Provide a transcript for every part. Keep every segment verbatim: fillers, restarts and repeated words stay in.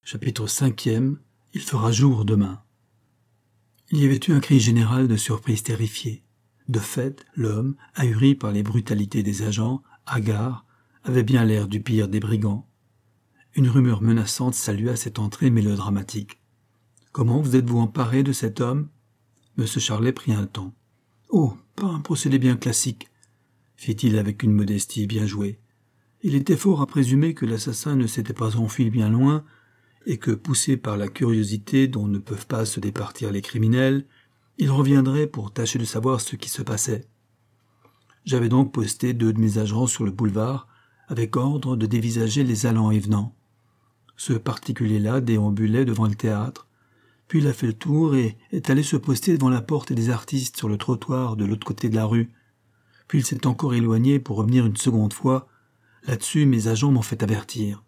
Chapitre cinquième. Il fera jour demain. Il y avait eu un cri général de surprise terrifiée. De fait, l'homme, ahuri par les brutalités des agents, hagard, avait bien l'air du pire des brigands. Une rumeur menaçante salua cette entrée mélodramatique. « Comment vous êtes-vous emparé de cet homme » M. Charlet prit un temps. « Oh, pas un procédé bien classique » fit-il avec une modestie bien jouée. Il était fort à présumer que l'assassin ne s'était pas enfui bien loin et que, poussé par la curiosité dont ne peuvent pas se départir les criminels, il reviendrait pour tâcher de savoir ce qui se passait. J'avais donc posté deux de mes agents sur le boulevard, avec ordre de dévisager les allants et venants. Ce particulier-là déambulait devant le théâtre, puis il a fait le tour et est allé se poster devant la porte des artistes sur le trottoir de l'autre côté de la rue. Puis il s'est encore éloigné pour revenir une seconde fois. Là-dessus, mes agents m'ont fait avertir.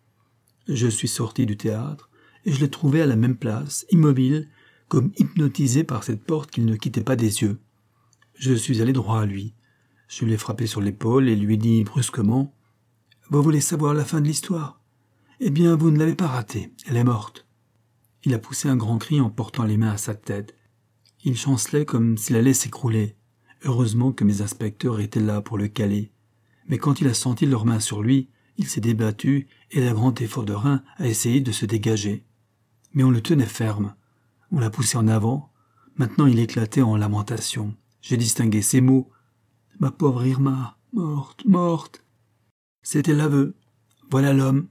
Je suis sorti du théâtre et je l'ai trouvé à la même place, immobile, comme hypnotisé par cette porte qu'il ne quittait pas des yeux. Je suis allé droit à lui. Je lui ai frappé sur l'épaule et lui ai dit brusquement « Vous voulez savoir la fin de l'histoire ? Eh bien, vous ne l'avez pas ratée, elle est morte. » Il a poussé un grand cri en portant les mains à sa tête. Il chancelait comme s'il allait s'écrouler. Heureusement que mes inspecteurs étaient là pour le caler. Mais quand il a senti leurs mains sur lui, il s'est débattu et d'un grand effort de rein a essayé de se dégager. Mais on le tenait ferme. On l'a poussé en avant. Maintenant il éclatait en lamentations. J'ai distingué ces mots. « Ma pauvre Irma, morte, morte !» C'était l'aveu. Voilà l'homme.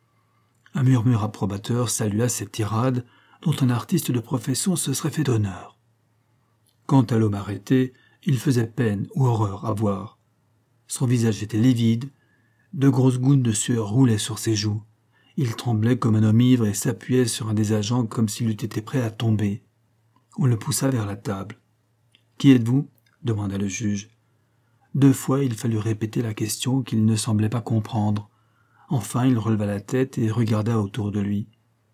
Un murmure approbateur salua cette tirade dont un artiste de profession se serait fait d'honneur. Quant à l'homme arrêté, il faisait peine ou horreur à voir. Son visage était livide. De grosses gouttes de sueur roulaient sur ses joues. Il tremblait comme un homme ivre et s'appuyait sur un des agents comme s'il eût été prêt à tomber. On le poussa vers la table. « Qui êtes-vous » demanda le juge. Deux fois, il fallut répéter la question qu'il ne semblait pas comprendre. Enfin, il releva la tête et regarda autour de lui.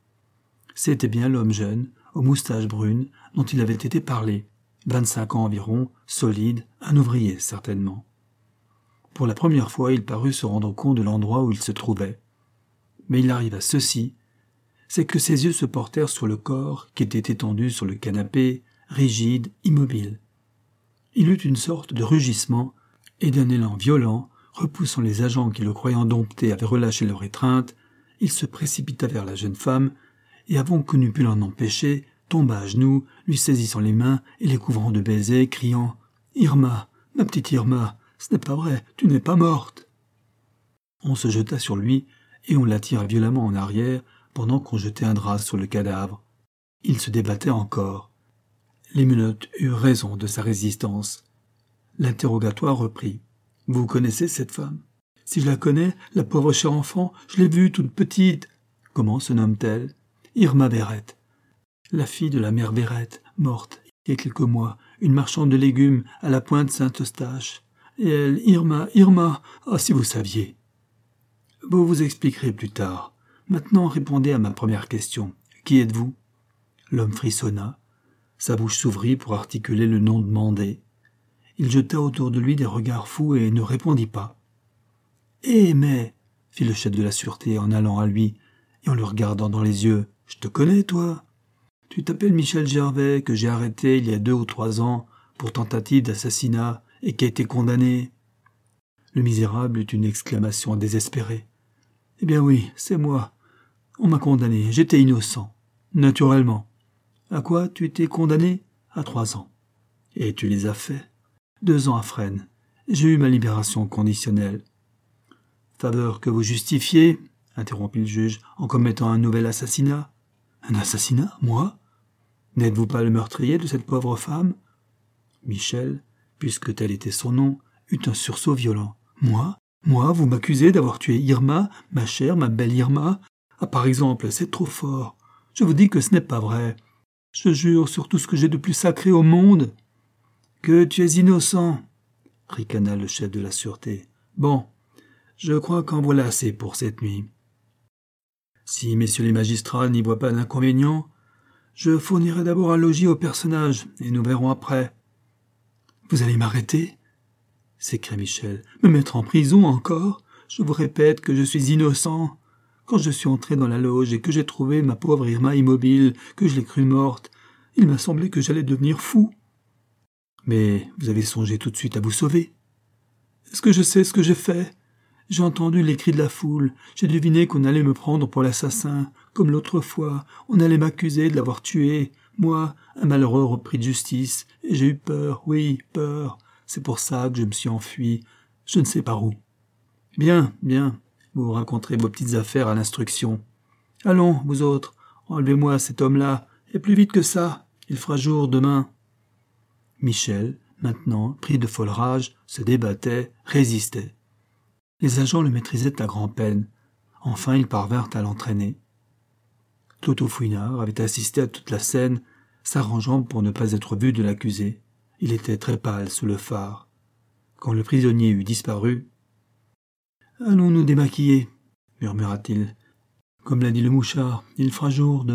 C'était bien l'homme jeune, aux moustaches brunes, dont il avait été parlé. Vingt-cinq ans environ, solide, un ouvrier certainement. Pour la première fois, il parut se rendre compte de l'endroit où il se trouvait. Mais il arriva ceci, c'est que ses yeux se portèrent sur le corps qui était étendu sur le canapé, rigide, immobile. Il eut une sorte de rugissement et d'un élan violent, repoussant les agents qui le croyant dompté avaient relâché leur étreinte, il se précipita vers la jeune femme et avant qu'on eût pu l'en empêcher, tomba à genoux, lui saisissant les mains et les couvrant de baisers, criant « Irma, ma petite Irma, ce n'est pas vrai, tu n'es pas morte !» On se jeta sur lui et on l'attira violemment en arrière pendant qu'on jetait un drap sur le cadavre. Il se débattait encore. Les menottes eurent raison de sa résistance. L'interrogatoire reprit. « Vous connaissez cette femme ?»« Si je la connais, la pauvre chère enfant, je l'ai vue toute petite. »« Comment se nomme-t-elle ?»« Irma Berrette. La fille de la mère Berrette, morte il y a quelques mois, une marchande de légumes à la pointe Saint-Eustache. Et elle, Irma, Irma, ah si vous saviez !»« Vous vous expliquerez plus tard. Maintenant répondez à ma première question. Qui êtes-vous » L'homme frissonna. Sa bouche s'ouvrit pour articuler le nom demandé. Il jeta autour de lui des regards fous et ne répondit pas. « Eh, mais » fit le chef de la sûreté en allant à lui et en le regardant dans les yeux. « Je te connais, toi. Tu t'appelles Michel Gervais, que j'ai arrêté il y a deux ou trois ans pour tentative d'assassinat et qui a été condamné. » Le misérable eut une exclamation désespérée. « Eh bien oui, c'est moi. On m'a condamné. J'étais innocent. Naturellement. À quoi tu étais condamné ? À trois ans. Et tu les as faits. Deux ans à Fresnes. J'ai eu ma libération conditionnelle. »« Faveur que vous justifiez, » interrompit le juge, « en commettant un nouvel assassinat. »« Un assassinat, moi ? N'êtes-vous pas le meurtrier de cette pauvre femme ?» Michel, puisque tel était son nom, eut un sursaut violent. « Moi ? Moi, vous m'accusez d'avoir tué Irma, ma chère, ma belle Irma ? Ah, par exemple, c'est trop fort. Je vous dis que ce n'est pas vrai. Je jure sur tout ce que j'ai de plus sacré au monde. »« Que tu es innocent !» ricana le chef de la sûreté. « Bon, je crois qu'en voilà assez pour cette nuit. Si messieurs les magistrats n'y voient pas d'inconvénient, je fournirai d'abord un logis au personnage, et nous verrons après. »« Vous allez m'arrêter ?» s'écria Michel. « Me mettre en prison encore ? Je vous répète que je suis innocent. Quand je suis entré dans la loge et que j'ai trouvé ma pauvre Irma immobile, que je l'ai crue morte, il m'a semblé que j'allais devenir fou. Mais vous avez songé tout de suite à vous sauver. Est-ce que je sais ce que j'ai fait? J'ai entendu les cris de la foule, j'ai deviné qu'on allait me prendre pour l'assassin, comme l'autre fois, on allait m'accuser de l'avoir tué, moi, un malheureux repris de justice, et j'ai eu peur, oui, peur, c'est pour ça que je me suis enfui, je ne sais par où. Bien, bien, vous vous raconterez vos petites affaires à l'instruction. Allons, vous autres, enlevez-moi cet homme-là, et plus vite que ça, il fera jour demain. Michel, maintenant, pris de folle rage, se débattait, résistait. Les agents le maîtrisaient à grand-peine. Enfin, ils parvinrent à l'entraîner. Toto Fouinard avait assisté à toute la scène, s'arrangeant pour ne pas être vu de l'accusé. Il était très pâle sous le phare. Quand le prisonnier eut disparu, « Allons nous démaquiller, murmura-t-il. Comme l'a dit le mouchard, il fera jour demain. »